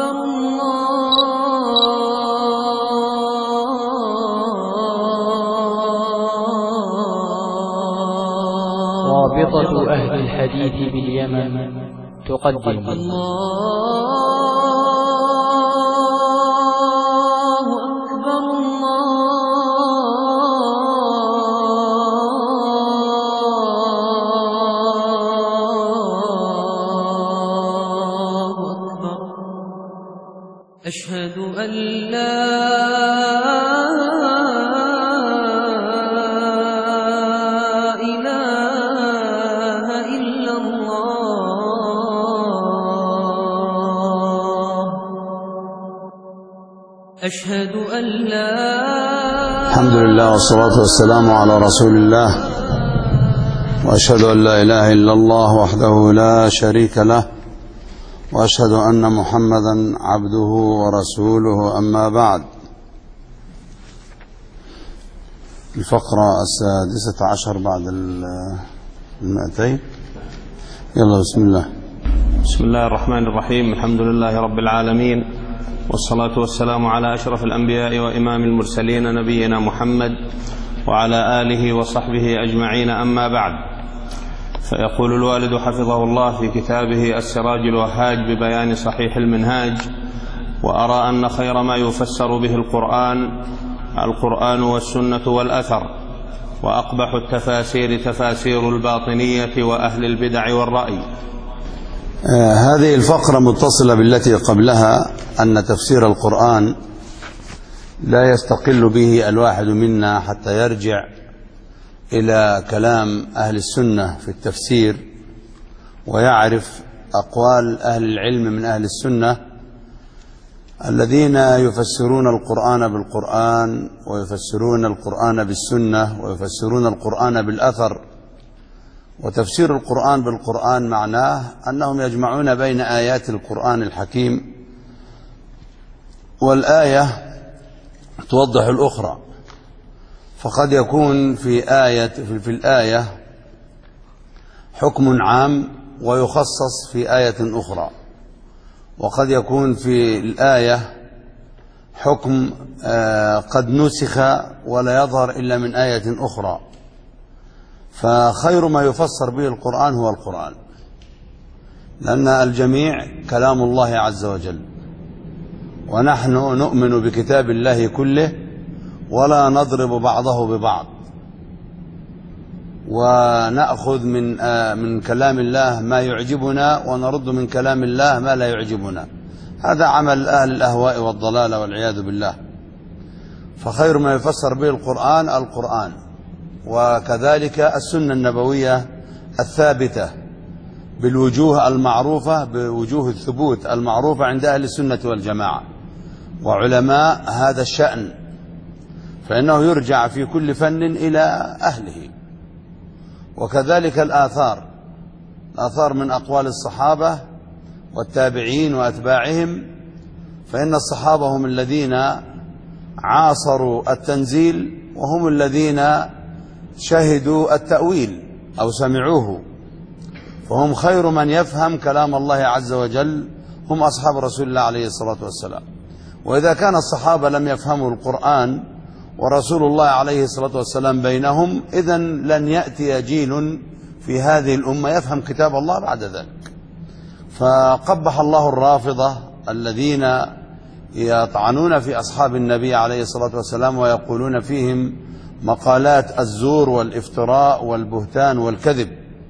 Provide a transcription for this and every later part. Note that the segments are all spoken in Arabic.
رابطة أهل الحديث باليمن تقدم أشهد أن لا إله إلا الله أشهد أن لا الحمد لله والصلاة والسلام على رسول الله وأشهد أن لا إله إلا الله وحده لا شريك له وأشهد أن محمدا عبده ورسوله أما بعد. الفقرة 16 بعد 200. يلا بسم الله. بسم الله الرحمن الرحيم. الحمد لله رب العالمين، والصلاة والسلام على أشرف الأنبياء وإمام المرسلين نبينا محمد وعلى آله وصحبه أجمعين، أما بعد. فيقول الوالد حفظه الله في كتابه السراج الوهاج ببيان صحيح المنهاج: وأرى أن خير ما يفسر به القرآن والسنة والأثر، وأقبح التفاسير تفاسير الباطنية وأهل البدع والرأي. هذه الفقرة متصلة بالتي قبلها، أن تفسير القرآن لا يستقل به الواحد منا حتى يرجع إلى كلام أهل السنة في التفسير ويعرف أقوال أهل العلم من أهل السنة الذين يفسرون القرآن بالقرآن ويفسرون القرآن بالسنة ويفسرون القرآن بالأثر. وتفسير القرآن بالقرآن معناه أنهم يجمعون بين آيات القرآن الحكيم، والآية توضح الأخرى، فقد يكون في الآية حكم عام ويخصص في آية أخرى، وقد يكون في الآية حكم قد نسخ ولا يظهر إلا من آية أخرى. فخير ما يفسر به القرآن هو القرآن، لأن الجميع كلام الله عز وجل، ونحن نؤمن بكتاب الله كله ولا نضرب بعضه ببعض، ونأخذ من كلام الله ما يعجبنا ونرد من كلام الله ما لا يعجبنا. هذا عمل أهل الأهواء والضلال والعياذ بالله. فخير ما يفسر به القرآن، وكذلك السنة النبوية الثابتة بالوجوه المعروفة، بوجوه الثبوت المعروفة عند أهل السنة والجماعة وعلماء هذا الشأن، فإنه يرجع في كل فن إلى أهله. وكذلك الآثار من أقوال الصحابة والتابعين وأتباعهم، فإن الصحابة هم الذين عاصروا التنزيل وهم الذين شهدوا التأويل أو سمعوه، فهم خير من يفهم كلام الله عز وجل، هم أصحاب رسول الله عليه الصلاة والسلام. وإذا كان الصحابة لم يفهموا القرآن ورسول الله عليه الصلاة والسلام بينهم، إذن لن يأتي جيل في هذه الأمة يفهم كتاب الله بعد ذلك. فقبح الله الرافضة الذين يطعنون في أصحاب النبي عليه الصلاة والسلام ويقولون فيهم مقالات الزور والافتراء والبهتان والكذب.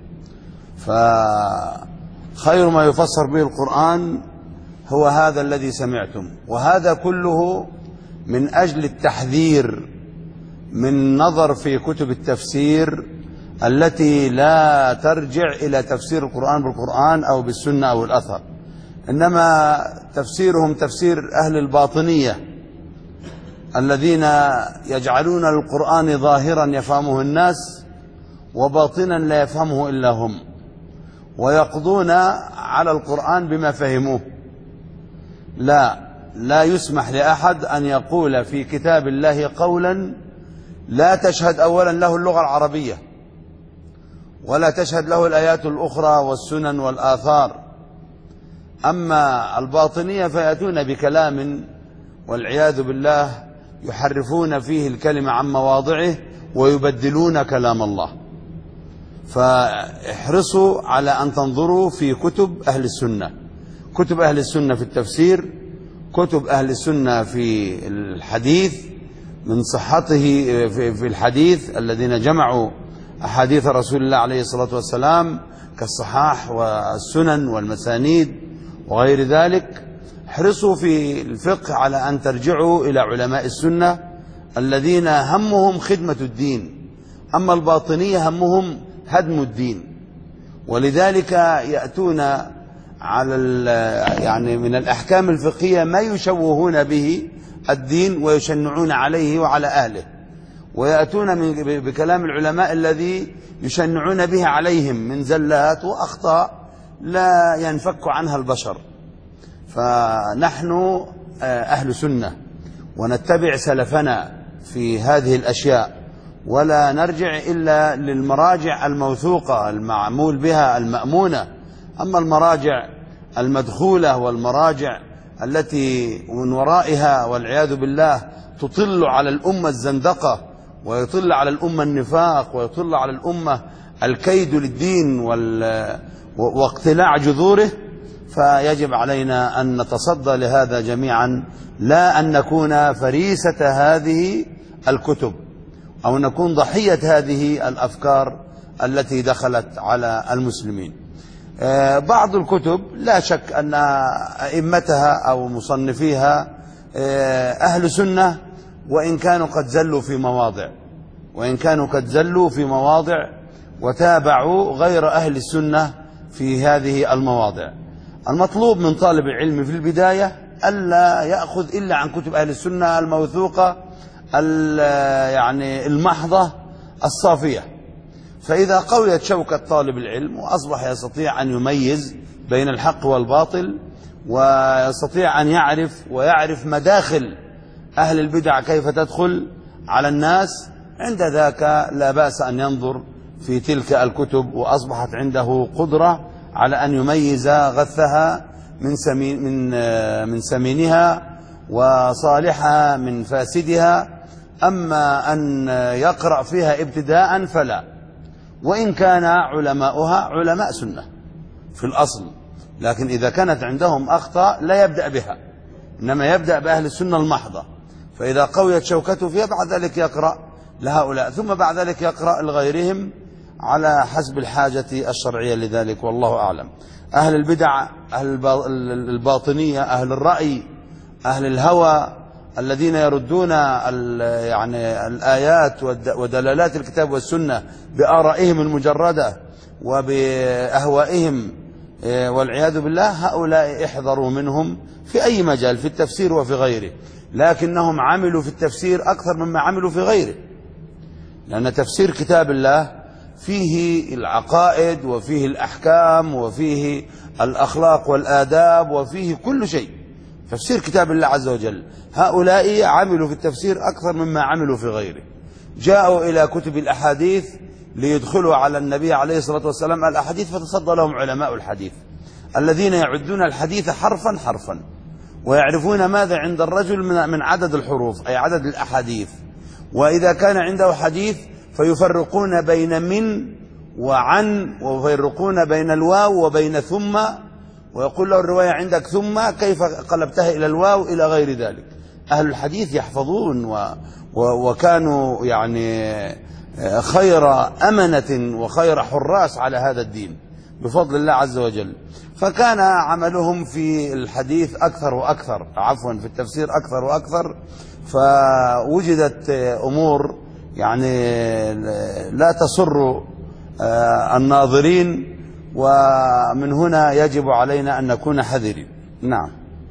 فخير ما يفسر به القرآن هو هذا الذي سمعتم، وهذا كله من أجل التحذير من نظر في كتب التفسير التي لا ترجع إلى تفسير القرآن بالقرآن أو بالسنة أو الأثر، إنما تفسيرهم تفسير أهل الباطنية الذين يجعلون القرآن ظاهرا يفهمه الناس وباطنا لا يفهمه إلا هم، ويقضون على القرآن بما فهموه. لا يسمح لأحد أن يقول في كتاب الله قولا لا تشهد أولا له اللغة العربية، ولا تشهد له الآيات الأخرى والسنن والآثار، أما الباطنية فيأتون بكلام والعياذ بالله يحرفون فيه الكلمة عن مواضعه ويبدلون كلام الله. فاحرصوا على أن تنظروا في كتب أهل السنة، كتب أهل السنة في التفسير، كتب أهل السنة في الحديث من صحته في الحديث الذين جمعوا أحاديث رسول الله عليه الصلاة والسلام كالصحاح والسنن والمسانيد وغير ذلك. احرصوا في الفقه على أن ترجعوا إلى علماء السنة الذين همهم خدمة الدين، أما الباطنية همهم هدم الدين. ولذلك يأتون على يعني من الأحكام الفقهية ما يشوهون به الدين ويشنعون عليه وعلى أهله، ويأتون بكلام العلماء الذي يشنعون به عليهم من زلات وأخطاء لا ينفك عنها البشر. فنحن أهل سنة ونتبع سلفنا في هذه الأشياء، ولا نرجع إلا للمراجع الموثوقة المعمول بها المأمونة. أما المراجع المدخولة والمراجع التي من ورائها والعياذ بالله تطل على الأمة الزندقة، ويطل على الأمة النفاق، ويطل على الأمة الكيد للدين واقتلاع جذوره، فيجب علينا أن نتصدى لهذا جميعا، لا أن نكون فريسة هذه الكتب أو نكون ضحية هذه الأفكار التي دخلت على المسلمين. بعض الكتب لا شك أن أئمتها أو مصنفيها أهل سنة، وإن كانوا قد زلوا في مواضع وتابعوا غير أهل السنة في هذه المواضع. المطلوب من طالب العلم في البداية ألا يأخذ إلا عن كتب أهل السنة الموثوقة يعني المحضة الصافية. فإذا قويت شوكة طالب العلم وأصبح يستطيع أن يميز بين الحق والباطل، ويستطيع أن يعرف مداخل أهل البدع كيف تدخل على الناس، عند ذاك لا بأس أن ينظر في تلك الكتب، وأصبحت عنده قدرة على أن يميز غثها من سمينها وصالحها من فاسدها. أما أن يقرأ فيها ابتداء فلا، وإن كان علماؤها علماء سنة في الأصل، لكن إذا كانت عندهم أخطاء لا يبدأ بها، إنما يبدأ بأهل السنة المحضة. فإذا قويت شوكته فيها بعد ذلك يقرأ لهؤلاء، ثم بعد ذلك يقرأ لغيرهم على حسب الحاجة الشرعية لذلك، والله أعلم. أهل البدع، أهل الباطنية، أهل الرأي، أهل الهوى، الذين يردون يعني الآيات ودلالات الكتاب والسنة بآرائهم المجردة وبأهوائهم والعياذ بالله، هؤلاء احذروا منهم في أي مجال، في التفسير وفي غيره، لكنهم عملوا في التفسير أكثر مما عملوا في غيره، لأن تفسير كتاب الله فيه العقائد وفيه الأحكام وفيه الأخلاق والآداب وفيه كل شيء، تفسير كتاب الله عز وجل. هؤلاء عملوا في التفسير أكثر مما عملوا في غيره، جاءوا إلى كتب الأحاديث ليدخلوا على النبي عليه الصلاة والسلام الأحاديث، فتصدى لهم علماء الحديث الذين يعدون الحديث حرفا حرفا، ويعرفون ماذا عند الرجل من عدد الحروف، أي عدد الأحاديث. وإذا كان عنده حديث فيفرقون بين من وعن، ويفرقون بين الواو وبين ثم، ويقول له الرواية عندك ثم كيف قلبتها إلى الواو إلى غير ذلك. أهل الحديث يحفظون وكانوا يعني خير أمنة وخير حراس على هذا الدين بفضل الله عز وجل. فكان عملهم في الحديث أكثر وأكثر، عفوا في التفسير أكثر وأكثر، فوجدت أمور يعني لا تسر الناظرين، ومن هنا يجب علينا أن نكون حذرين. نعم.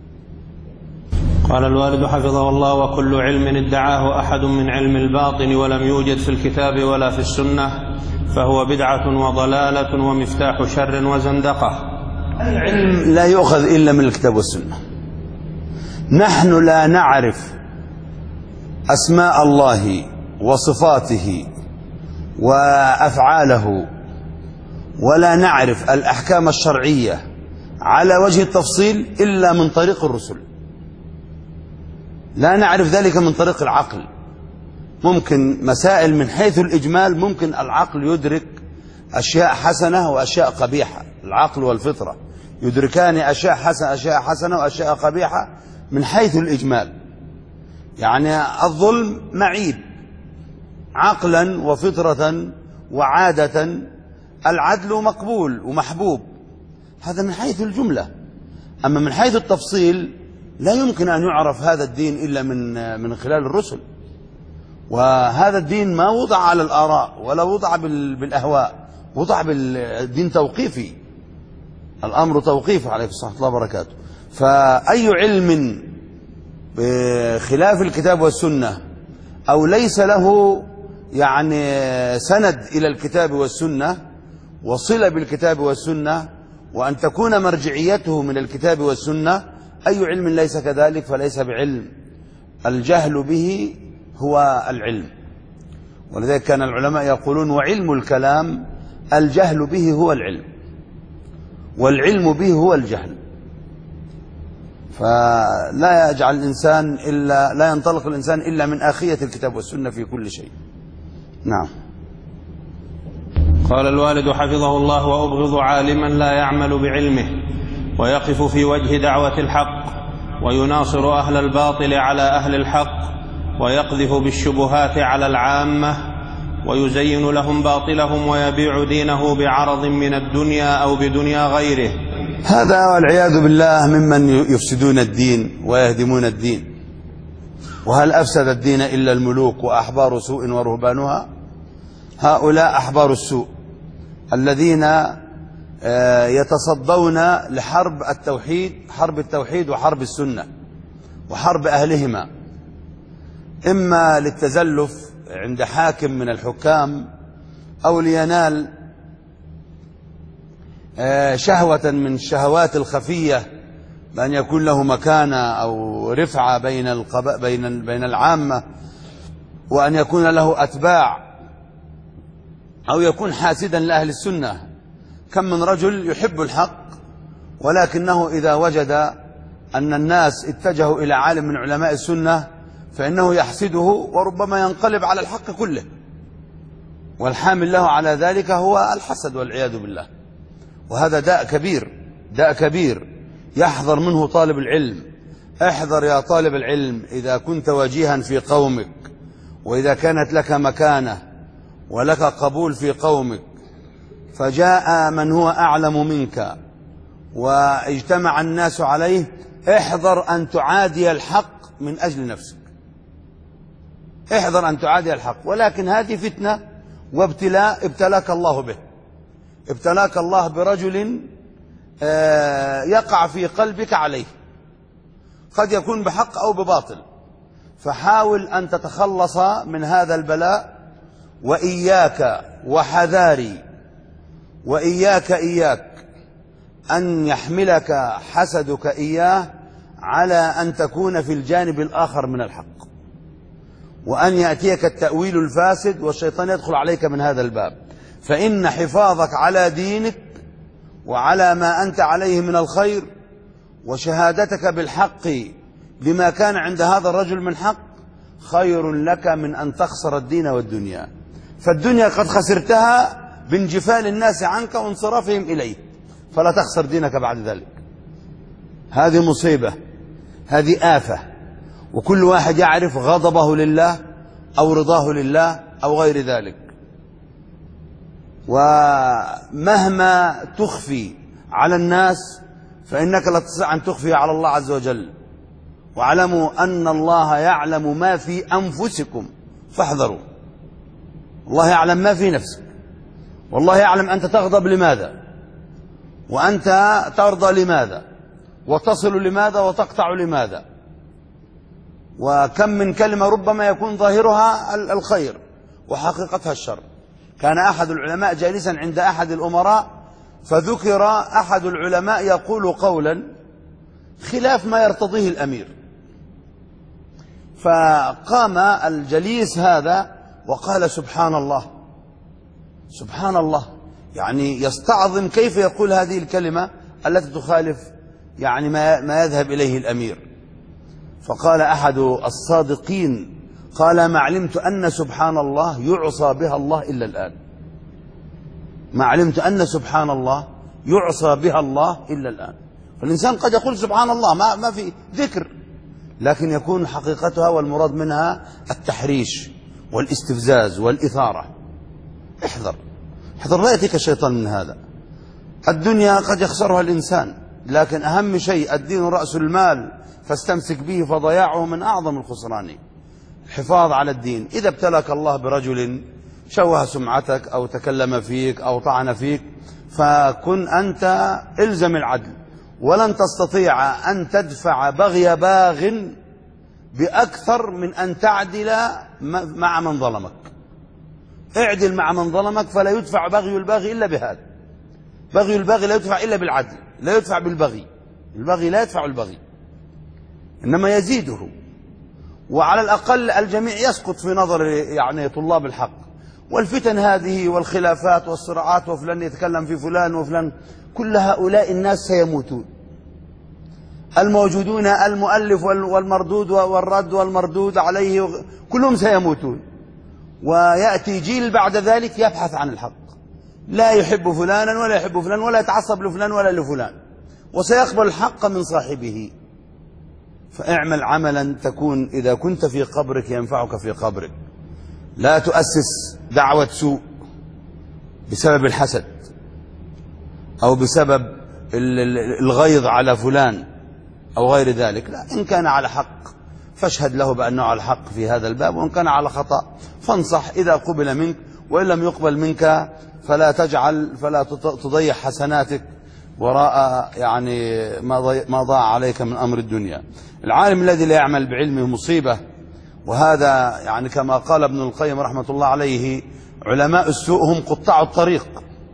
قال الوالد حفظه الله: وكل علم ادعاه أحد من علم الباطن ولم يوجد في الكتاب ولا في السنة فهو بدعة وضلالة ومفتاح شر وزندقة. العلم لا يؤخذ إلا من الكتاب والسنة. نحن لا نعرف أسماء الله وصفاته وأفعاله، ولا نعرف الأحكام الشرعية على وجه التفصيل إلا من طريق الرسل، لا نعرف ذلك من طريق العقل. ممكن مسائل من حيث الإجمال ممكن العقل يدرك أشياء حسنة وأشياء قبيحة، العقل والفطرة يدركان أشياء حسنة وأشياء قبيحة من حيث الإجمال. يعني الظلم معيب عقلا وفطرة وعادة، العدل مقبول ومحبوب، هذا من حيث الجملة. أما من حيث التفصيل لا يمكن أن يعرف هذا الدين إلا من خلال الرسل. وهذا الدين ما وضع على الآراء ولا وضع بالأهواء، وضع بالدين توقيفي، الأمر توقيفي عليه الصلاة والسلام وبركاته. فأي علم بخلاف الكتاب والسنة أو ليس له يعني سند إلى الكتاب والسنة وصلة بالكتاب والسنة وأن تكون مرجعيته من الكتاب والسنة، أي علم ليس كذلك فليس بعلم. الجهل به هو العلم، ولذلك كان العلماء يقولون وعلم الكلام الجهل به هو العلم، والعلم به هو الجهل. فلا يجعل الإنسان إلا لا ينطلق الإنسان إلا من آخية الكتاب والسنة في كل شيء. نعم. قال الوالد حفظه الله: وأبغض عالما لا يعمل بعلمه ويقف في وجه دعوة الحق ويناصر أهل الباطل على أهل الحق ويقذف بالشبهات على العامة ويزين لهم باطلهم ويبيع دينه بعرض من الدنيا أو بدنيا غيره. هذا والعياذ بالله ممن يفسدون الدين ويهدمون الدين. وهل أفسد الدين إلا الملوك وأحبار سوء ورهبانها؟ هؤلاء أحبار السوء الذين يتصدون لحرب التوحيد، حرب التوحيد وحرب السنة وحرب أهلهما، إما للتزلف عند حاكم من الحكام أو لينال شهوة من الشهوات الخفية بأن يكون له مكانة أو رفعة بين العامة، وأن يكون له أتباع، أو يكون حاسدا لأهل السنة. كم من رجل يحب الحق ولكنه إذا وجد أن الناس اتجهوا إلى عالم من علماء السنة فإنه يحسده وربما ينقلب على الحق كله، والحامل له على ذلك هو الحسد والعياذ بالله. وهذا داء كبير، داء كبير يحذر منه طالب العلم. احذر يا طالب العلم إذا كنت وجيها في قومك، وإذا كانت لك مكانة ولك قبول في قومك، فجاء من هو أعلم منك واجتمع الناس عليه، احذر أن تعادي الحق من أجل نفسك، احذر أن تعادي الحق. ولكن هذه فتنة وابتلاء ابتلاك الله به، ابتلاك الله برجل يقع في قلبك عليه، قد يكون بحق أو بباطل، فحاول أن تتخلص من هذا البلاء. وإياك وحذاري إياك أن يحملك حسدك إياه على أن تكون في الجانب الآخر من الحق، وأن يأتيك التأويل الفاسد والشيطان يدخل عليك من هذا الباب. فإن حفاظك على دينك وعلى ما أنت عليه من الخير وشهادتك بالحق بما كان عند هذا الرجل من حق خير لك من أن تخسر الدين والدنيا. فالدنيا قد خسرتها بانجفال الناس عنك وانصرافهم إليه، فلا تخسر دينك بعد ذلك. هذه مصيبة، هذه آفة، وكل واحد يعرف غضبه لله أو رضاه لله أو غير ذلك. ومهما تخفي على الناس فإنك لا تستطيع أن تخفي على الله عز وجل. واعلموا أن الله يعلم ما في أنفسكم فاحذروا. الله يعلم ما في نفسك، والله يعلم أنت تغضب لماذا، وأنت ترضى لماذا، وتصل لماذا، وتقطع لماذا. وكم من كلمة ربما يكون ظاهرها الخير وحقيقتها الشر. كان أحد العلماء جالسا عند أحد الأمراء، فذكر أحد العلماء يقول قولا خلاف ما يرتضيه الأمير، فقام الجليس هذا وقال سبحان الله، سبحان الله، يعني يستعظم كيف يقول هذه الكلمة التي تخالف يعني ما يذهب إليه الأمير. فقال أحد الصادقين قال: ما علمت أن سبحان الله يعصى بها الله إلا الآن. ما علمت أن سبحان الله يعصى بها الله إلا الآن. فالإنسان قد يقول سبحان الله ما في ذكر، لكن يكون حقيقتها والمراد منها التحريش والاستفزاز والإثارة. احذر لا يأتيك الشيطان من هذا. الدنيا قد يخسرها الإنسان، لكن أهم شيء الدين رأس المال، فاستمسك به، فضياعه من أعظم الخسران. الحفاظ على الدين. إذا ابتلاك الله برجل شوه سمعتك أو تكلم فيك أو طعن فيك، فكن أنت إلزم العدل، ولن تستطيع أن تدفع بغي باغ بأكثر من أن تعدل مع من ظلمك. اعدل مع من ظلمك، فلا يدفع بغي الباغي إلا بهذا. بغي الباغي لا يدفع إلا بالعدل، لا يدفع بالبغي. البغي لا يدفع البغي، إنما يزيده. وعلى الأقل الجميع يسقط في نظر يعني طلاب الحق. والفتن هذه والخلافات والصراعات، وفلان يتكلم في فلان وفلان، كل هؤلاء الناس سيموتون. الموجودون، المؤلف والمردود والرد والمردود عليه، كلهم سيموتون. ويأتي جيل بعد ذلك يبحث عن الحق، لا يحب فلانا ولا يحب فلان ولا يتعصب لفلان ولا لفلان، وسيقبل الحق من صاحبه. فاعمل عملا تكون إذا كنت في قبرك ينفعك في قبرك. لا تؤسس دعوة سوء بسبب الحسد أو بسبب الغيظ على فلان أو غير ذلك. لا، إن كان على حق فاشهد له بأنه على حق في هذا الباب، وإن كان على خطأ فانصح إذا قبل منك، وإن لم يقبل منك فلا تضيع حسناتك وراء يعني ما ضاع عليك من أمر الدنيا. العالم الذي لا يعمل بعلمه مصيبة. وهذا يعني كما قال ابن القيم رحمة الله عليه: علماء السوء هم قطاع الطريق،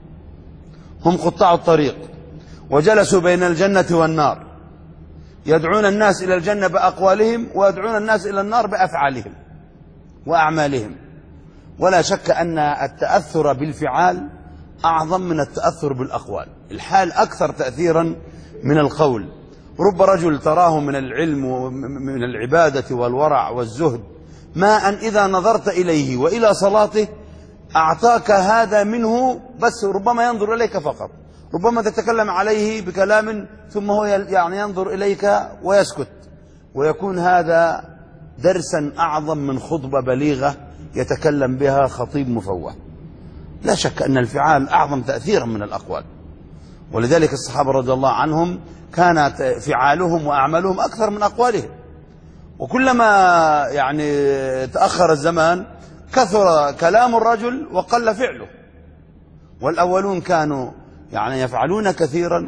هم قطاع الطريق، وجلسوا بين الجنة والنار، يدعون الناس إلى الجنة بأقوالهم ويدعون الناس إلى النار بأفعالهم وأعمالهم. ولا شك أن التأثر بالفعال أعظم من التأثر بالأقوال. الحال أكثر تأثيرا من القول. رب رجل تراه من العلم ومن العبادة والورع والزهد ما أن إذا نظرت إليه وإلى صلاته أعطاك هذا منه، بس ربما ينظر إليك فقط، ربما تتكلم عليه بكلام ثم هو يعني ينظر إليك ويسكت، ويكون هذا درسا أعظم من خطبة بليغة يتكلم بها خطيب مفوه. لا شك أن الفعال أعظم تأثيرا من الأقوال. ولذلك الصحابة رضي الله عنهم كانت فعالهم وأعمالهم أكثر من أقوالهم. وكلما يعني تأخر الزمان كثر كلام الرجل وقل فعله. والأولون كانوا يعني يفعلون كثيرا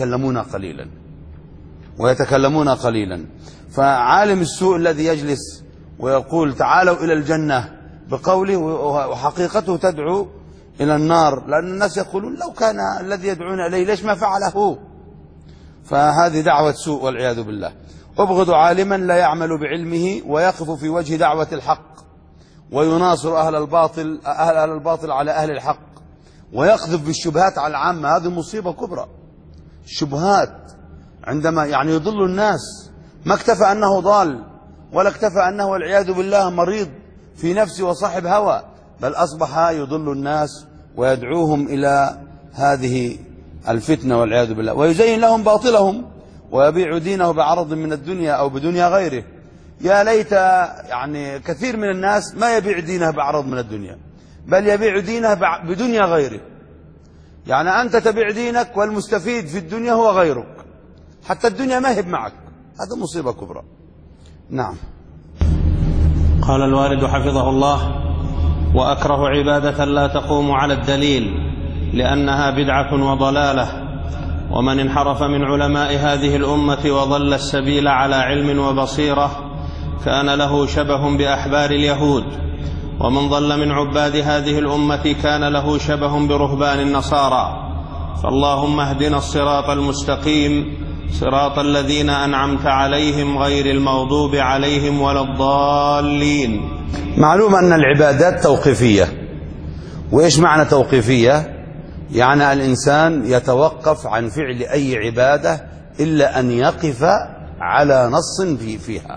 ويتكلمون قليلا. فعالم السوء الذي يجلس ويقول تعالوا إلى الجنة بقوله وحقيقته تدعو إلى النار، لأن الناس يقولون لو كان الذي يدعون إليه ليش ما فعله. فهذه دعوة سوء والعياذ بالله. أبغض عالما لا يعمل بعلمه ويقف في وجه دعوة الحق ويناصر أهل الباطل على أهل الحق ويقذف بالشبهات على العامة. هذه مصيبة كبرى. الشبهات عندما يعني يضل الناس، ما اكتفى أنه ضال ولا اكتفى أنه والعياذ بالله مريض في نفسه وصاحب هوى، بل أصبح يضل الناس ويدعوهم إلى هذه الفتنة والعياذ بالله، ويزين لهم باطلهم ويبيع دينه بعرض من الدنيا أو بدنيا غيره. يا ليت يعني كثير من الناس ما يبيع دينه بعرض من الدنيا، بل يبيع دينه بدنيا غيره. يعني أنت تبيع دينك والمستفيد في الدنيا هو غيرك، حتى الدنيا ما هي معك. هذا مصيبة كبرى. نعم. قال الوالد حفظه الله: وأكره عبادة لا تقوم على الدليل لأنها بدعة وضلالة. ومن انحرف من علماء هذه الأمة وضل السبيل على علم وبصيرة كان له شبه بأحبار اليهود، ومن ضل من عباد هذه الأمة كان له شبه برهبان النصارى. فاللهم اهدنا الصراط المستقيم صراط الذين أنعمت عليهم غير المغضوب عليهم ولا الضالين. معلوم أن العبادات توقيفية. وإيش معنى توقيفية؟ يعني الإنسان يتوقف عن فعل أي عبادة إلا أن يقف على نص فيها.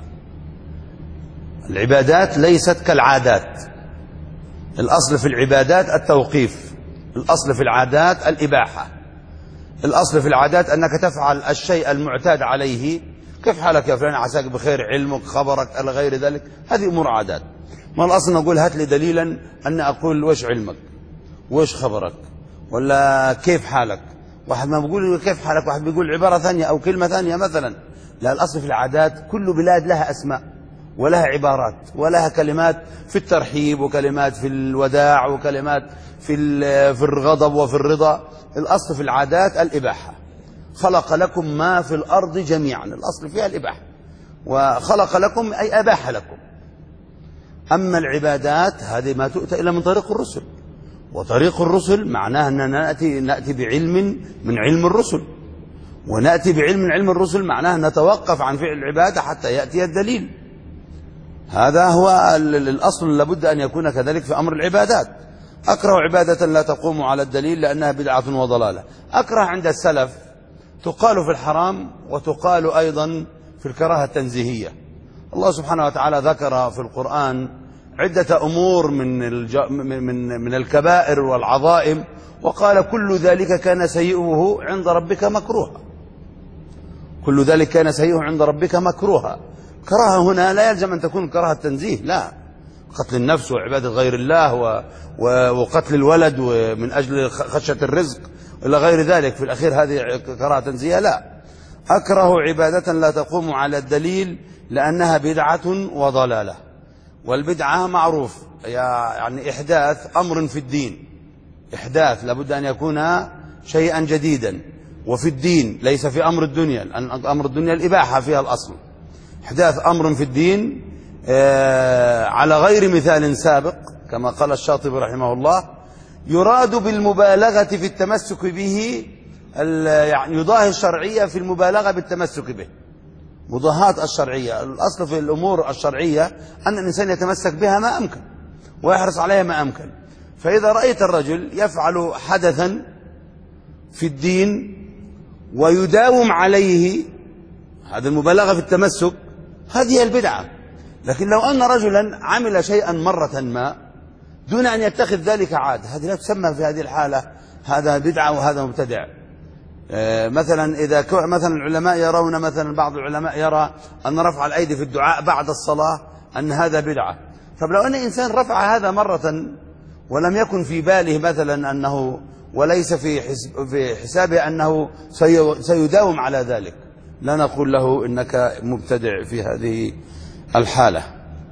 العبادات ليست كالعادات. الأصل في العبادات التوقيف، الأصل في العادات الإباحة. الأصل في العادات أنك تفعل الشيء المعتاد عليه، كيف حالك يا فلان، عساك بخير، علمك، خبرك، إلى غير ذلك، هذه أمور عادات. ما الأصل نقول هات لي دليلا أن أقول وش علمك وش خبرك ولا كيف حالك. واحد ما بيقول كيف حالك، واحد بيقول عبارة ثانية أو كلمة ثانية مثلا. لا، الأصل في العادات كل بلاد لها أسماء ولها عبارات ولها كلمات في الترحيب وكلمات في الوداع وكلمات في الغضب وفي الرضا. الأصل في العادات الإباحة. خلق لكم ما في الأرض جميعا، الأصل فيها الإباحة، وخلق لكم أي أباح لكم. أما العبادات هذه ما تؤتى إلا من طريق الرسل، وطريق الرسل معناه أننا نأتي بعلم من علم الرسل، ونأتي بعلم من علم الرسل معناه نتوقف عن فعل العبادة حتى يأتي الدليل. هذا هو الأصل، لابد أن يكون كذلك في أمر العبادات. أكره عبادة لا تقوم على الدليل لأنها بدعة وضلالة. أكره عند السلف تقال في الحرام وتقال أيضا في الكراهة التنزيهية. الله سبحانه وتعالى ذكر في القرآن عدة أمور من الكبائر والعظائم، وقال كل ذلك كان سيئه عند ربك مكروها. كل ذلك كان سيئه عند ربك مكروها. كراهة هنا لا يلزم أن تكون كراهة تنزيه، لا، قتل النفس وعبادة غير الله وقتل الولد ومن أجل خشية الرزق إلى غير ذلك، في الأخير هذه كراهة تنزيه. لا، أكره عبادة لا تقوم على الدليل لأنها بدعة وضلالة. والبدعة معروف يعني إحداث أمر في الدين، إحداث لابد أن يكون شيئا جديدا، وفي الدين ليس في أمر الدنيا، لأن أمر الدنيا الإباحة فيها الأصل. إحداث أمر في الدين على غير مثال سابق، كما قال الشاطبي رحمه الله، يراد بالمبالغة في التمسك به، يعني يضاهي الشرعية في المبالغة بالتمسك به، مضاهاة الشرعية. الأصل في الأمور الشرعية أن الإنسان يتمسك بها ما أمكن ويحرص عليها ما أمكن. فإذا رأيت الرجل يفعل حدثا في الدين ويداوم عليه، هذا المبالغة في التمسك، هذه البدعة. لكن لو أن رجلا عمل شيئا مرة ما دون أن يتخذ ذلك عادة، هذه لا تسمى في هذه الحالة هذا بدعة وهذا مبتدع. مثلا إذا مثلا العلماء يرون، مثلا بعض العلماء يرى أن رفع الأيدي في الدعاء بعد الصلاة أن هذا بدعة. طب لو أن إنسان رفع هذا مرة ولم يكن في باله مثلا أنه، وليس في حسابه أنه سيداوم على ذلك، لا نقول له إنك مبتدع في هذه الحالة.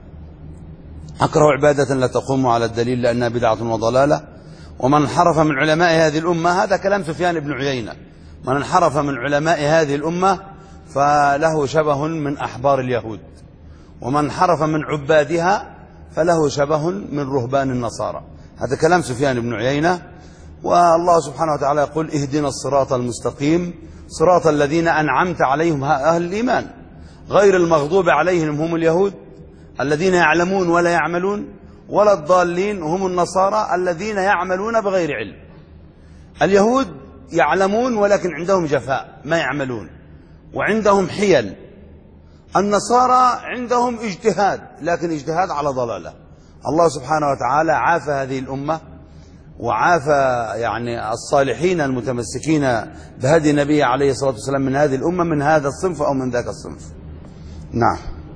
أكره عبادة لا تقوم على الدليل لأنها بدعة وضلالة. ومن انحرف من علماء هذه الأمة، هذا كلام سفيان بن عيينة، من انحرف من علماء هذه الأمة فله شبه من أحبار اليهود، ومن انحرف من عبادها فله شبه من رهبان النصارى. هذا كلام سفيان بن عيينة. والله سبحانه وتعالى يقول اهدنا الصراط المستقيم صراط الذين أنعمت عليهم أهل الإيمان غير المغضوب عليهم هم اليهود الذين يعلمون ولا يعملون، ولا الضالين هم النصارى الذين يعملون بغير علم. اليهود يعلمون ولكن عندهم جفاء، ما يعملون، وعندهم حيل. النصارى عندهم اجتهاد، لكن اجتهاد على ضلالة. الله سبحانه وتعالى عافى هذه الأمة وعافى يعني الصالحين المتمسكين بهدي النبي عليه الصلاة والسلام من هذه الأمة، من هذا الصنف أو من ذاك الصنف. نعم.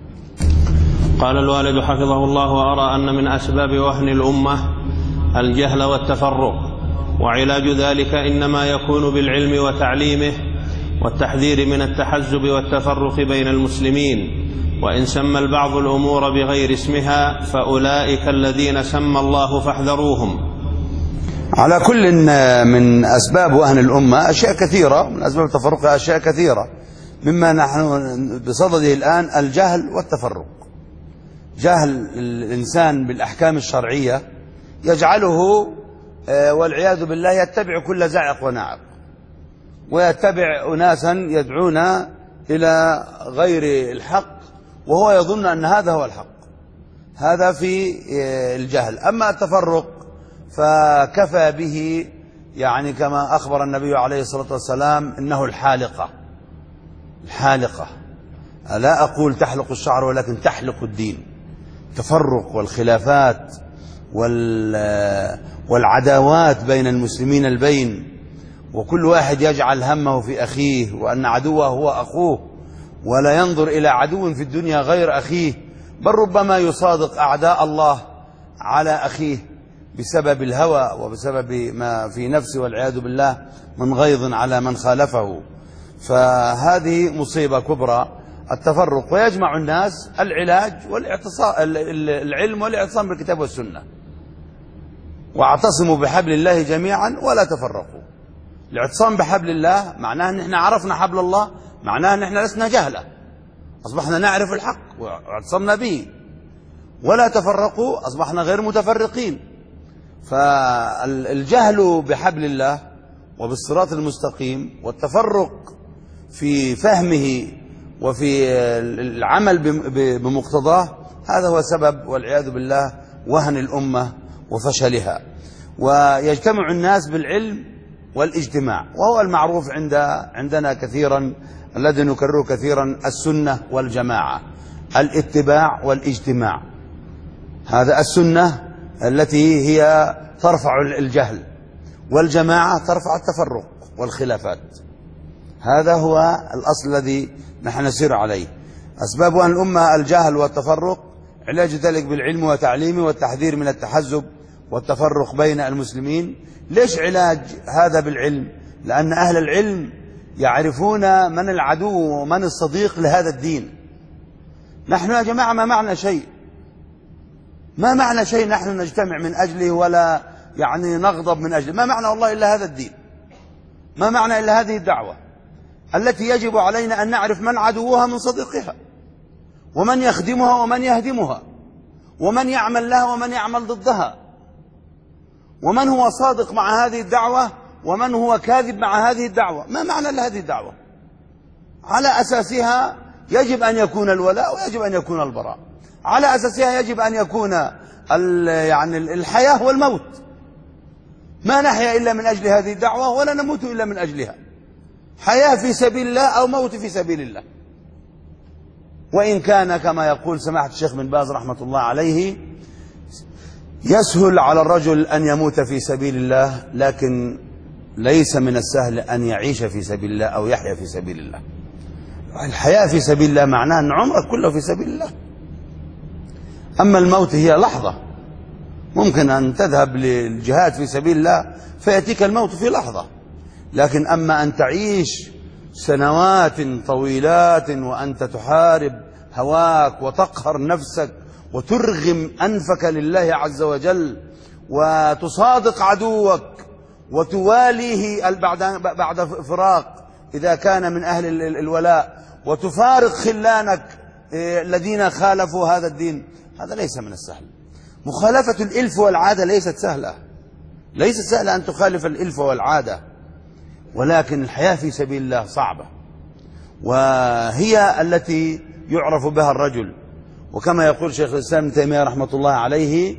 قال الوالد حفظه الله: وأرى أن من أسباب وهن الأمة الجهل والتفرق، وعلاج ذلك إنما يكون بالعلم وتعليمه والتحذير من التحزب والتفرق بين المسلمين. وإن سمى البعض الأمور بغير اسمها فأولئك الذين سمى الله فاحذروهم. على كل من أسباب وهن الأمة أشياء كثيرة، من أسباب التفرق أشياء كثيرة، مما نحن بصدده الآن الجهل والتفرق. جهل الإنسان بالأحكام الشرعية يجعله والعياذ بالله يتبع كل زاعق وناعق، ويتبع أناسا يدعون إلى غير الحق وهو يظن أن هذا هو الحق. هذا في الجهل. أما التفرق فكفى به يعني كما أخبر النبي عليه الصلاة والسلام إنه الحالقة. لا أقول تحلق الشعر ولكن تحلق الدين. تفرق والخلافات والعداوات بين المسلمين البين، وكل واحد يجعل همه في أخيه وأن عدوه هو أخوه، ولا ينظر إلى عدو في الدنيا غير أخيه، بل ربما يصادق أعداء الله على أخيه بسبب الهوى وبسبب ما في نفسه والعياذ بالله من غيظ على من خالفه. فهذه مصيبة كبرى التفرق. ويجمع الناس العلاج العلم والاعتصام بالكتاب والسنة. واعتصموا بحبل الله جميعا ولا تفرقوا. الاعتصام بحبل الله معناه ان احنا عرفنا حبل الله، معناه ان احنا لسنا جهلة، اصبحنا نعرف الحق واعتصمنا به. ولا تفرقوا، اصبحنا غير متفرقين. فالجهل بحبل الله وبالصراط المستقيم والتفرق في فهمه وفي العمل بمقتضاه، هذا هو سبب والعياذ بالله وهن الأمة وفشلها. ويجتمع الناس بالعلم والاجتماع، وهو المعروف عندنا كثيرا الذي نكرره كثيرا: السنة والجماعة، الاتباع والاجتماع. هذا السنة التي هي ترفع الجهل، والجماعة ترفع التفرق والخلافات. هذا هو الأصل الذي نحن نسير عليه. أسباب أن الأمة الجهل والتفرق، علاج ذلك بالعلم وتعليمه والتحذير من التحزب والتفرق بين المسلمين. ليش علاج هذا بالعلم؟ لأن أهل العلم يعرفون من العدو ومن الصديق لهذا الدين. نحن يا جماعة ما معنى شيء نحن نجتمع من أجله ولا يعني نغضب من أجله. ما معنى والله إلا هذا الدين، ما معنى إلا هذه الدعوة التي يجب علينا أن نعرف من عدوها من صديقها، ومن يخدمها ومن يهدمها، ومن يعمل لها ومن يعمل ضدها، ومن هو صادق مع هذه الدعوة ومن هو كاذب مع هذه الدعوة. ما معنى لهذه الدعوة؟ على أساسها يجب أن يكون الولاء ويجب أن يكون البراء. على أساسها يجب أن يكون يعني الحياة والموت. ما نحيا إلا من أجل هذه الدعوة ولا نموت إلا من أجلها. حياة في سبيل الله أو موت في سبيل الله. وإن كان كما يقول سماحة الشيخ بن باز رحمة الله عليه: يسهل على الرجل أن يموت في سبيل الله، لكن ليس من السهل أن يعيش في سبيل الله أو يحيا في سبيل الله. الحياة في سبيل الله معناه أن عمرك كله في سبيل الله. أما الموت هي لحظة، ممكن أن تذهب للجهاد في سبيل الله فيأتيك الموت في لحظة. لكن أما أن تعيش سنوات طويلات وأنت تحارب هواك وتقهر نفسك وترغم أنفك لله عز وجل وتصادق عدوك وتواليه بعد فراق إذا كان من أهل الولاء، وتفارق خلانك الذين خالفوا هذا الدين، هذا ليس من السهل. مخالفة الإلف والعادة ليست سهلة، ليست سهلة أن تخالف الإلف والعادة، ولكن الحياة في سبيل الله صعبة، وهي التي يعرف بها الرجل. وكما يقول شيخ الإسلام ابن تيمية رحمة الله عليه،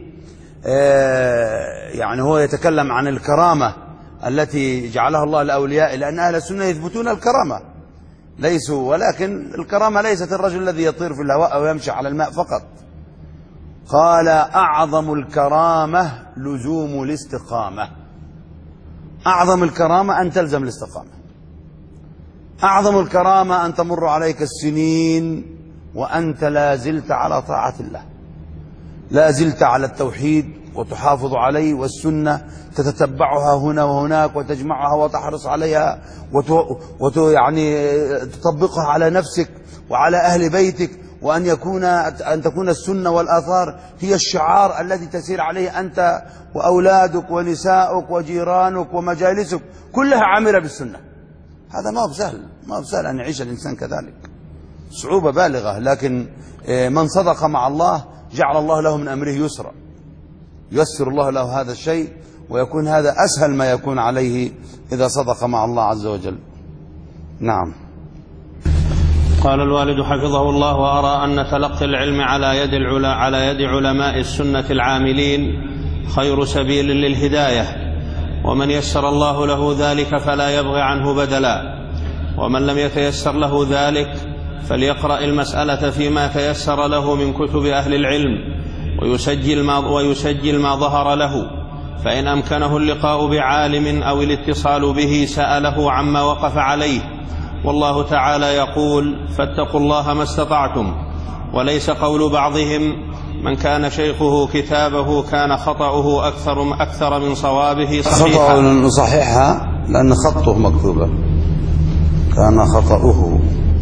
يعني هو يتكلم عن الكرامة التي جعلها الله لأولياء، لأن أهل السنة يثبتون الكرامة ليسوا، ولكن الكرامة ليست الرجل الذي يطير في الهواء أو يمشي على الماء فقط. قال: أعظم الكرامة لزوم الاستقامة. أعظم الكرامة أن تلزم الاستقامة. أعظم الكرامة أن تمر عليك السنين وأنت لا زلت على طاعة الله، لا زلت على التوحيد وتحافظ عليه، والسنة تتتبعها هنا وهناك وتجمعها وتحرص عليها يعني تطبقها على نفسك وعلى أهل بيتك، وأن تكون السنة والآثار هي الشعار الذي تسير عليه أنت وأولادك ونساؤك وجيرانك ومجالسك كلها عامرة بالسنة. هذا ما هو سهل أن يعيش الإنسان كذلك، صعوبة بالغة. لكن من صدق مع الله جعل الله له من أمره يسرا، يسر الله له هذا الشيء، ويكون هذا أسهل ما يكون عليه إذا صدق مع الله عز وجل. نعم. قال الوالد حفظه الله: وأرى أن تلقي العلم على يد علماء السنة العاملين خير سبيل للهداية، ومن يسر الله له ذلك فلا يبغي عنه بدلا، ومن لم يتيسر له ذلك فليقرأ المسألة فيما تيسر له من كتب أهل العلم ويسجل ما ظهر له، فإن أمكنه اللقاء بعالم أو الاتصال به سأله عما وقف عليه. والله تعالى يقول: فاتقوا الله ما استطعتم. وليس قول بعضهم: من كان شيخه كتابه كان خطأه أكثر من صوابه صحيحا. خطأه نصححها لأن خطه مكتوبة، كان خطأه.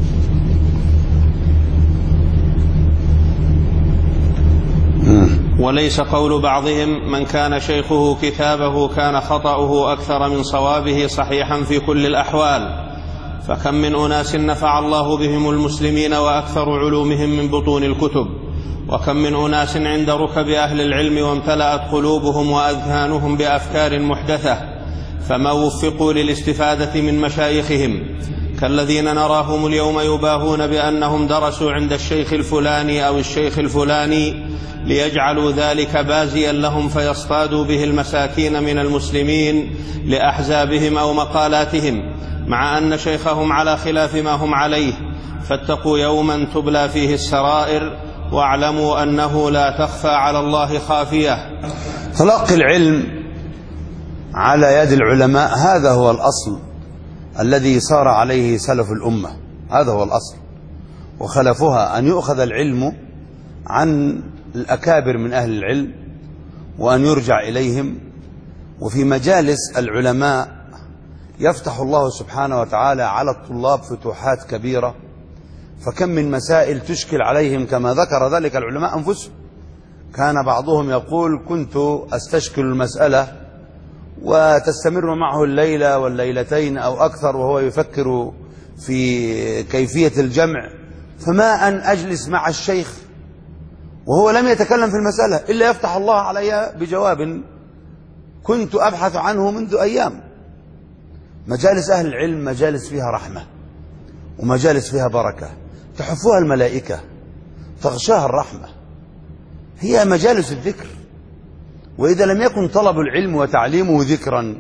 وليس قول بعضهم: من كان شيخه كتابه كان خطأه أكثر من صوابه صحيحا في كل الأحوال، فكم من أناس نفع الله بهم المسلمين وأكثر علومهم من بطون الكتب، وكم من أناس عند ركب أهل العلم وامتلأت قلوبهم وأذهانهم بأفكار محدثة، فما وفقوا للاستفادة من مشايخهم، كالذين نراهم اليوم يباهون بأنهم درسوا عند الشيخ الفلاني أو الشيخ الفلاني ليجعلوا ذلك بازيا لهم فيصطادوا به المساكين من المسلمين لأحزابهم أو مقالاتهم، مع أن شيخهم على خلاف ما هم عليه. فاتقوا يوما تبلى فيه السرائر، واعلموا أنه لا تخفى على الله خافية. تلقي العلم على يد العلماء هذا هو الأصل الذي صار عليه سلف الأمة، هذا هو الأصل. وخلفها أن يؤخذ العلم عن الأكابر من أهل العلم وأن يرجع إليهم. وفي مجالس العلماء يفتح الله سبحانه وتعالى على الطلاب فتوحات كبيرة، فكم من مسائل تشكل عليهم كما ذكر ذلك العلماء أنفسهم. كان بعضهم يقول: كنت أستشكل المسألة وتستمر معه الليلة والليلتين أو أكثر وهو يفكر في كيفية الجمع، فما أن أجلس مع الشيخ وهو لم يتكلم في المسألة إلا يفتح الله علي بجواب كنت أبحث عنه منذ أيام. مجالس أهل العلم مجالس فيها رحمة ومجالس فيها بركة، تحفها الملائكة، تغشاها الرحمة، هي مجالس الذكر. وإذا لم يكن طلب العلم وتعليمه ذكرا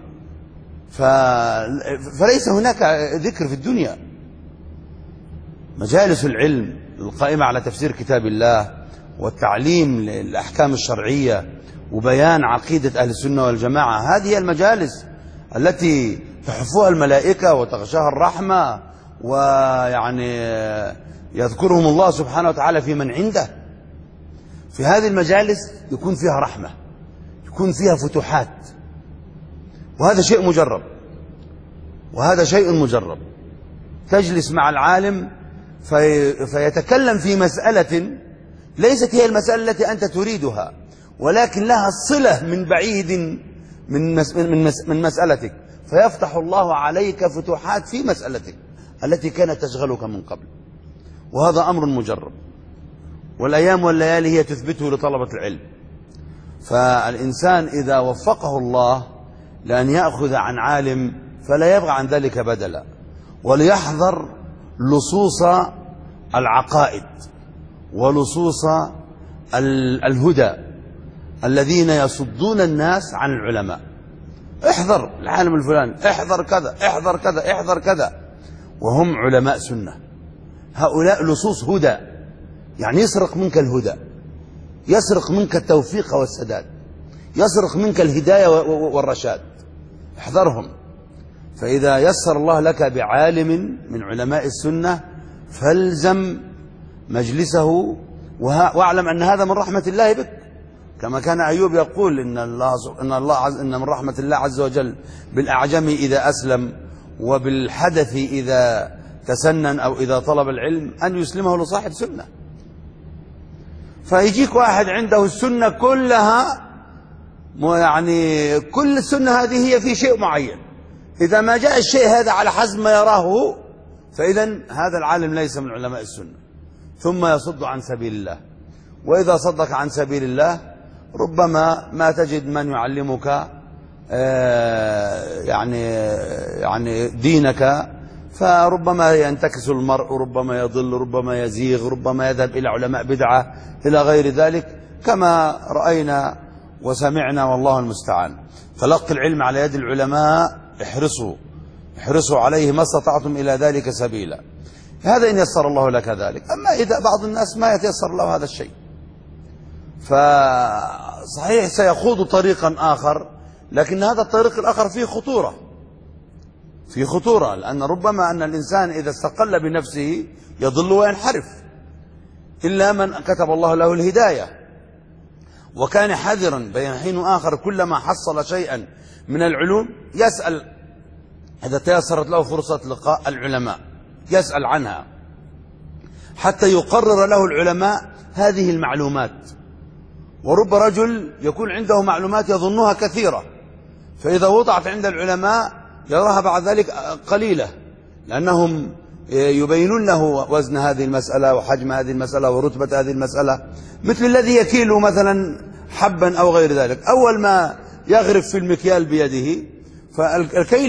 فليس هناك ذكر في الدنيا. مجالس العلم القائمة على تفسير كتاب الله والتعليم للأحكام الشرعية وبيان عقيدة أهل السنة والجماعة، هذه المجالس التي تحفها الملائكة وتغشاها الرحمة، ويعني يذكرهم الله سبحانه وتعالى في من عنده. في هذه المجالس يكون فيها رحمة، يكون فيها فتوحات، وهذا شيء مجرب، وهذا شيء مجرب. تجلس مع العالم فيتكلم في مسألة ليست هي المسألة التي أنت تريدها، ولكن لها صلة من بعيد من مسألتك، فيفتح الله عليك فتوحات في مسألتك التي كانت تشغلك من قبل، وهذا أمر مجرب، والأيام والليالي هي تثبته لطلبة العلم. فالإنسان إذا وفقه الله لأن يأخذ عن عالم فلا يبغى عن ذلك بدلا، وليحذر لصوص العقائد ولصوص الهدى الذين يصدون الناس عن العلماء. احذر العالم الفلاني، احذر كذا، احذر كذا، احذر كذا، وهم علماء سنة. هؤلاء لصوص هدى، يعني يسرق منك الهدى، يسرق منك التوفيق والسداد، يسرق منك الهداية والرشاد. احذرهم. فإذا يسر الله لك بعالم من علماء السنة فالزم مجلسه، واعلم أن هذا من رحمة الله بك، كما كان أيوب يقول إن من رحمة الله عز وجل بالأعجم إذا أسلم وبالحدث إذا تسنن أو إذا طلب العلم أن يسلمه لصاحب سنة. فيجيك واحد عنده السنة كلها، يعني كل السنة هذه هي في شيء معين، إذا ما جاء الشيء هذا على حسب ما يراه فإذا هذا العالم ليس من علماء السنة، ثم يصد عن سبيل الله. وإذا صدك عن سبيل الله ربما ما تجد من يعلمك يعني دينك، فربما ينتكس المرء، ربما يضل، ربما يزيغ، ربما يذهب إلى علماء بدعة إلى غير ذلك، كما رأينا وسمعنا والله المستعان. تلقي العلم على يد العلماء احرصوا عليه ما استطعتم إلى ذلك سبيلا. هذا إن يسر الله لك ذلك. أما إذا بعض الناس ما يتيسر له هذا الشيء، فصحيح سيخوض طريقا آخر، لكن هذا الطريق الآخر فيه خطورة، لأن ربما أن الإنسان إذا استقل بنفسه يضل وينحرف، إلا من كتب الله له الهداية وكان حذرا بين حين آخر كلما حصل شيئا من العلوم يسأل، إذا تيسرت له فرصة لقاء العلماء يسأل عنها حتى يقرر له العلماء هذه المعلومات. ورب رجل يكون عنده معلومات يظنها كثيرة، فإذا وضعت عند العلماء يراها بعد ذلك قليلة، لأنهم يبينون له وزن هذه المسألة وحجم هذه المسألة ورتبة هذه المسألة، مثل الذي يكيل مثلا حبا أو غير ذلك. أول ما يغرف في المكيال بيده فالكيل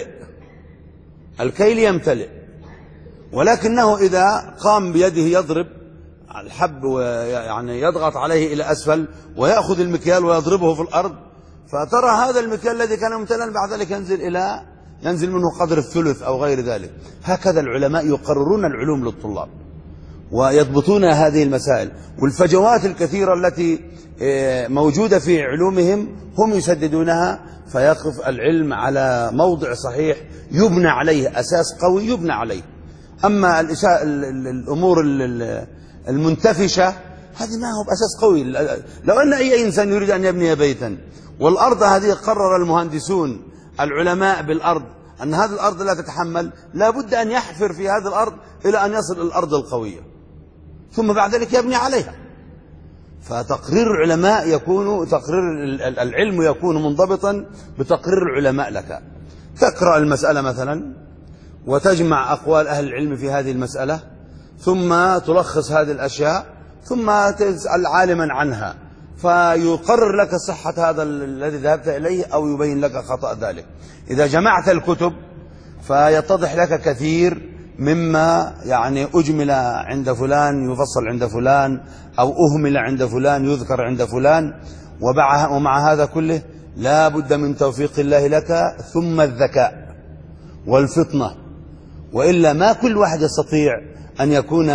يمتلئ، ولكنه إذا قام بيده يضرب الحب ويعني يضغط عليه إلى أسفل ويأخذ المكيال ويضربه في الأرض، فترى هذا المكيال الذي كان ممتلئا بعد ذلك ينزل منه قدر الثلث أو غير ذلك. هكذا العلماء يقررون العلوم للطلاب ويضبطون هذه المسائل، والفجوات الكثيرة التي موجودة في علومهم هم يسددونها، فيقف العلم على موضع صحيح يبنى عليه أساس قوي يبنى عليه. أما الأمور المنتفشة هذه ما هو بأساس قوي. لو أن أي إنسان يريد أن يبني بيتا والأرض هذه قرر المهندسون العلماء بالأرض أن هذه الأرض لا تتحمل، لا بد أن يحفر في هذه الأرض إلى أن يصل إلى الأرض القوية ثم بعد ذلك يبني عليها. فتقرير العلماء العلم يكون منضبطا بتقرير العلماء لك. تقرأ المسألة مثلا وتجمع أقوال أهل العلم في هذه المسألة، ثم تلخص هذه الأشياء، ثم تسأل عالما عنها فيقرر لك صحة هذا الذي ذهبت إليه أو يبين لك خطأ ذلك. إذا جمعت الكتب فيتضح لك كثير مما يعني أجمل عند فلان يفصل عند فلان، أو أهمل عند فلان يذكر عند فلان. ومع هذا كله لا بد من توفيق الله لك، ثم الذكاء والفطنة، وإلا ما كل واحد يستطيع أن يكون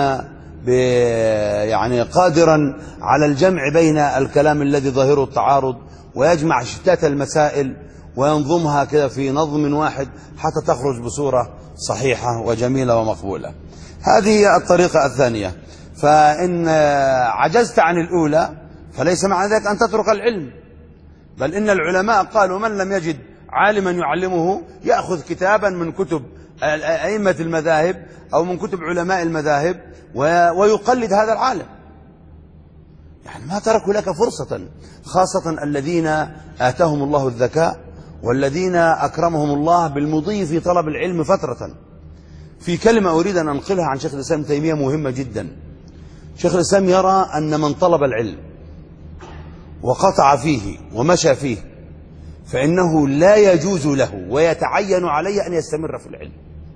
يعني قادرا على الجمع بين الكلام الذي ظاهره التعارض ويجمع شتات المسائل وينظمها كذا في نظم واحد حتى تخرج بصورة صحيحة وجميلة ومقبولة. هذه هي الطريقة الثانية. فإن عجزت عن الأولى فليس معنى ذلك أن تترك العلم، بل إن العلماء قالوا من لم يجد عالما يعلمه يأخذ كتابا من كتب أئمة المذاهب أو من كتب علماء المذاهب ويقلد هذا العالم. يعني ما تركوا لك فرصة، خاصة الذين آتاهم الله الذكاء والذين أكرمهم الله بالمضي في طلب العلم فترة. في كلمة أريد أن أنقلها عن شيخ الإسلام ابن تيمية مهمة جدا. شيخ الإسلام يرى أن من طلب العلم وقطع فيه ومشى فيه فإنه لا يجوز له ويتعين عليه أن يستمر في العلم،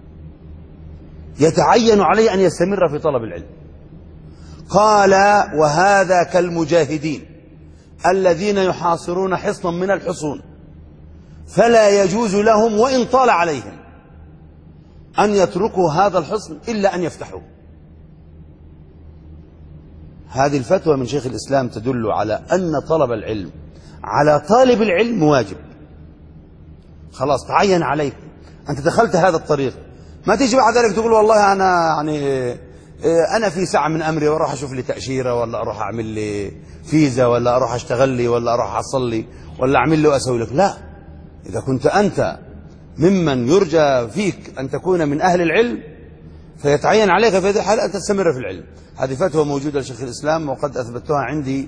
يتعين عليه أن يستمر في طلب العلم. قال وهذا كالمجاهدين الذين يحاصرون حصنا من الحصون، فلا يجوز لهم وإن طال عليهم أن يتركوا هذا الحصن إلا أن يفتحوه. هذه الفتوى من شيخ الإسلام تدل على أن طلب العلم على طالب العلم واجب. خلاص تعين عليك، أنت دخلت هذا الطريق، ما تيجي بعد ذلك تقول والله أنا في ساعة من أمري وأروح أشوف لي تأشيرة، ولا أروح أعمل لي فيزا، ولا أروح أشتغل لي، ولا أروح أصلي، ولا أعمل لي وأسوي لك. لا، إذا كنت أنت ممن يرجى فيك أن تكون من أهل العلم فيتعين عليك في هذه الحالة أن تستمر في العلم. هذه فتوى موجودة لشيخ الإسلام وقد أثبتها عندي،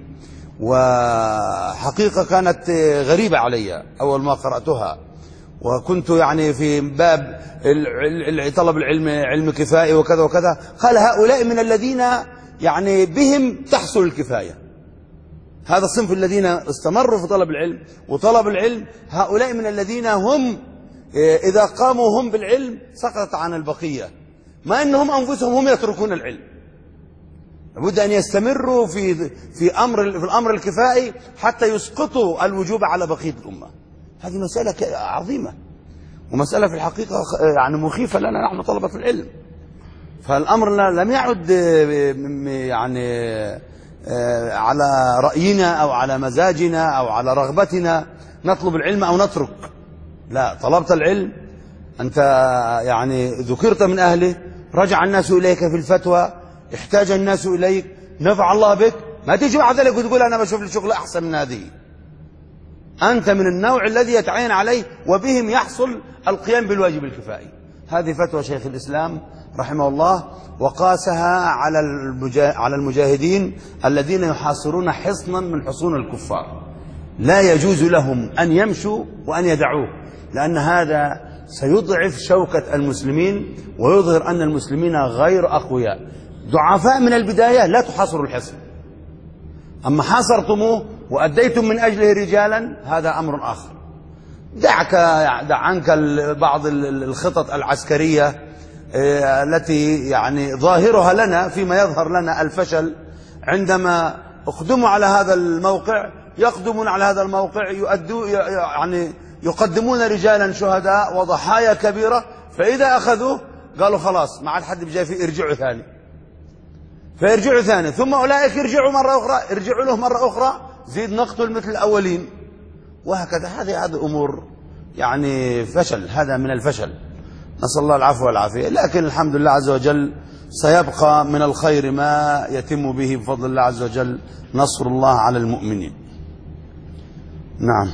وحقيقة كانت غريبة علي أول ما قرأتها، وكنت يعني في باب طلب العلم علم كفائي وكذا وكذا. قال هؤلاء من الذين يعني بهم تحصل الكفاية، هذا الصنف الذين استمروا في طلب العلم وطلب العلم، هؤلاء من الذين هم إذا قاموا هم بالعلم سقطت عن البقية، ما أنهم أنفسهم هم يتركون العلم. لابد أن يستمروا في الأمر الكفائي حتى يسقطوا الوجوب على بقية الأمة. هذه مسألة عظيمة، ومسألة في الحقيقة يعني مخيفة لنا نحن طلبة العلم. فالأمر لم يعد يعني على رأينا أو على مزاجنا أو على رغبتنا نطلب العلم أو نترك. لا، طلبت العلم أنت يعني ذكرت من أهله، رجع الناس إليك في الفتوى، احتاج الناس إليك، نفع الله بك، ما تيجي بعد ذلك وتقول أنا بشوف لي شغل أحسن من هذه. أنت من النوع الذي يتعين عليه وبهم يحصل القيام بالواجب الكفائي. هذه فتوى شيخ الإسلام رحمه الله، وقاسها على المجاهدين الذين يحاصرون حصنا من حصون الكفار، لا يجوز لهم أن يمشوا وأن يدعوه، لأن هذا سيضعف شوكة المسلمين ويظهر أن المسلمين غير أقوياء. ضعفاء من البداية لا تحاصروا الحصن، أما حاصرتموه وأديتم من أجله رجالا هذا أمر آخر. دع عنك بعض الخطط العسكرية التي يعني ظاهرها لنا فيما يظهر لنا الفشل. عندما اقدموا على هذا الموقع يقدمون على هذا الموقع يعني يقدمون رجالا شهداء وضحايا كبيرة، فإذا أخذوه قالوا خلاص ما عاد حد بجاي فيه، ارجعوا ثاني، فيرجعوا ثاني، ثم أولئك يرجعوا مرة أخرى، ارجعوا له مرة أخرى، زيد نقتل مثل الأولين، وهكذا. هذه أمور يعني فشل، هذا من الفشل، نسأل الله العفو والعافية. لكن الحمد لله عز وجل سيبقى من الخير ما يتم به بفضل الله عز وجل نصر الله على المؤمنين. نعم.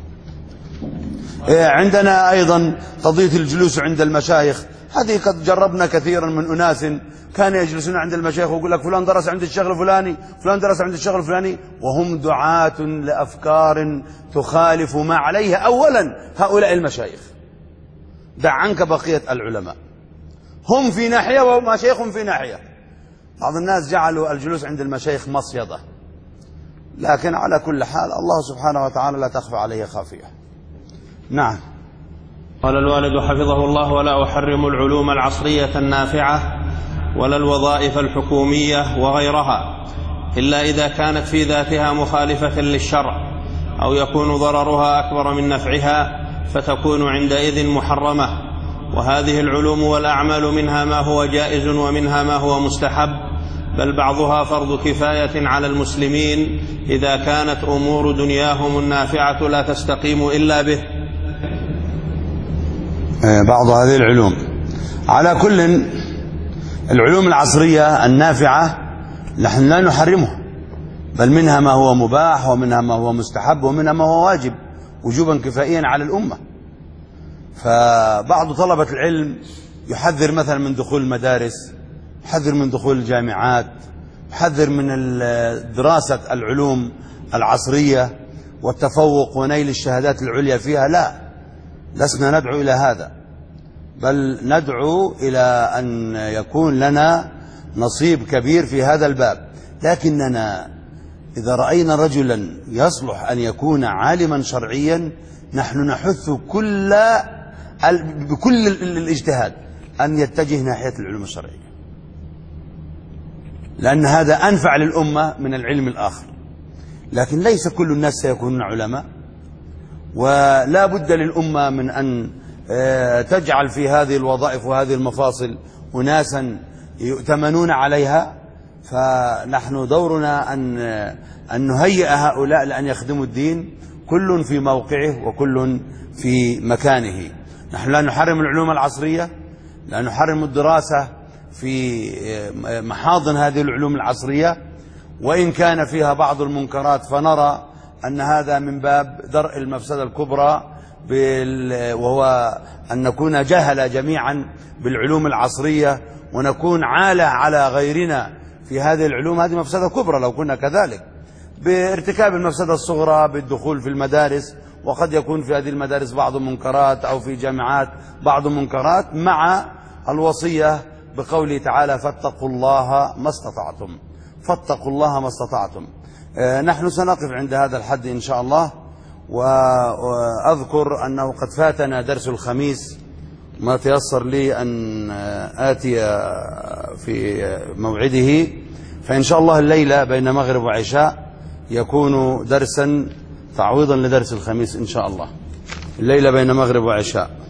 عندنا أيضا قضية الجلوس عند المشايخ، هذه قد جربنا كثيرا من أناس كانوا يجلسون عند المشايخ ويقول لك فلان درس عند الشيخ الفلاني، فلان درس عند الشيخ الفلاني، وهم دعاة لأفكار تخالف ما عليه أولا هؤلاء المشايخ. دع عنك بقية العلماء، هم في ناحية ومشايخهم في ناحية. بعض الناس جعلوا الجلوس عند المشايخ مصيدة، لكن على كل حال الله سبحانه وتعالى لا تخفى عليه خافية. نعم. قال الوالد حفظه الله: ولا أحرم العلوم العصرية النافعة ولا الوظائف الحكومية وغيرها إلا إذا كانت في ذاتها مخالفة للشرع أو يكون ضررها أكبر من نفعها، فتكون عندئذ محرمة. وهذه العلوم والأعمال منها ما هو جائز ومنها ما هو مستحب، بل بعضها فرض كفاية على المسلمين إذا كانت أمور دنياهم النافعة لا تستقيم إلا به. بعض هذه العلوم، على كل العلوم العصرية النافعة نحن لا نحرمها، بل منها ما هو مباح ومنها ما هو مستحب ومنها ما هو واجب وجوبا كفائيا على الأمة. فبعض طلبة العلم يحذر مثلا من دخول المدارس، يحذر من دخول الجامعات، يحذر من دراسة العلوم العصرية والتفوق ونيل الشهادات العليا فيها. لا، لسنا ندعو إلى هذا، بل ندعو إلى أن يكون لنا نصيب كبير في هذا الباب. لكننا إذا رأينا رجلا يصلح أن يكون عالما شرعيا نحن نحث بكل الاجتهاد أن يتجه ناحية العلوم الشرعية، لأن هذا أنفع للأمة من العلم الآخر. لكن ليس كل الناس سيكونون علماء، ولا بد للأمة من أن تجعل في هذه الوظائف وهذه المفاصل أناسا يؤتمنون عليها. فنحن دورنا أن نهيئ هؤلاء لأن يخدموا الدين، كل في موقعه وكل في مكانه. نحن لا نحرم العلوم العصرية، لا نحرم الدراسة في محاضن هذه العلوم العصرية، وإن كان فيها بعض المنكرات فنرى أن هذا من باب درء المفسدة الكبرى، وهو أن نكون جهلة جميعا بالعلوم العصرية ونكون عالة على غيرنا في هذه العلوم. هذه مفسدة كبرى لو كنا كذلك، بارتكاب المفسدة الصغرى بالدخول في المدارس، وقد يكون في هذه المدارس بعض المنكرات أو في جامعات بعض المنكرات، مع الوصية بقوله تعالى: فاتقوا الله ما استطعتم، فاتقوا الله ما استطعتم. نحن سنقف عند هذا الحد إن شاء الله. وأذكر أنه قد فاتنا درس الخميس، ما تيسر لي أن آتي في موعده، فإن شاء الله الليلة بين مغرب وعشاء يكون درسا تعويضا لدرس الخميس إن شاء الله. الليلة بين مغرب وعشاء.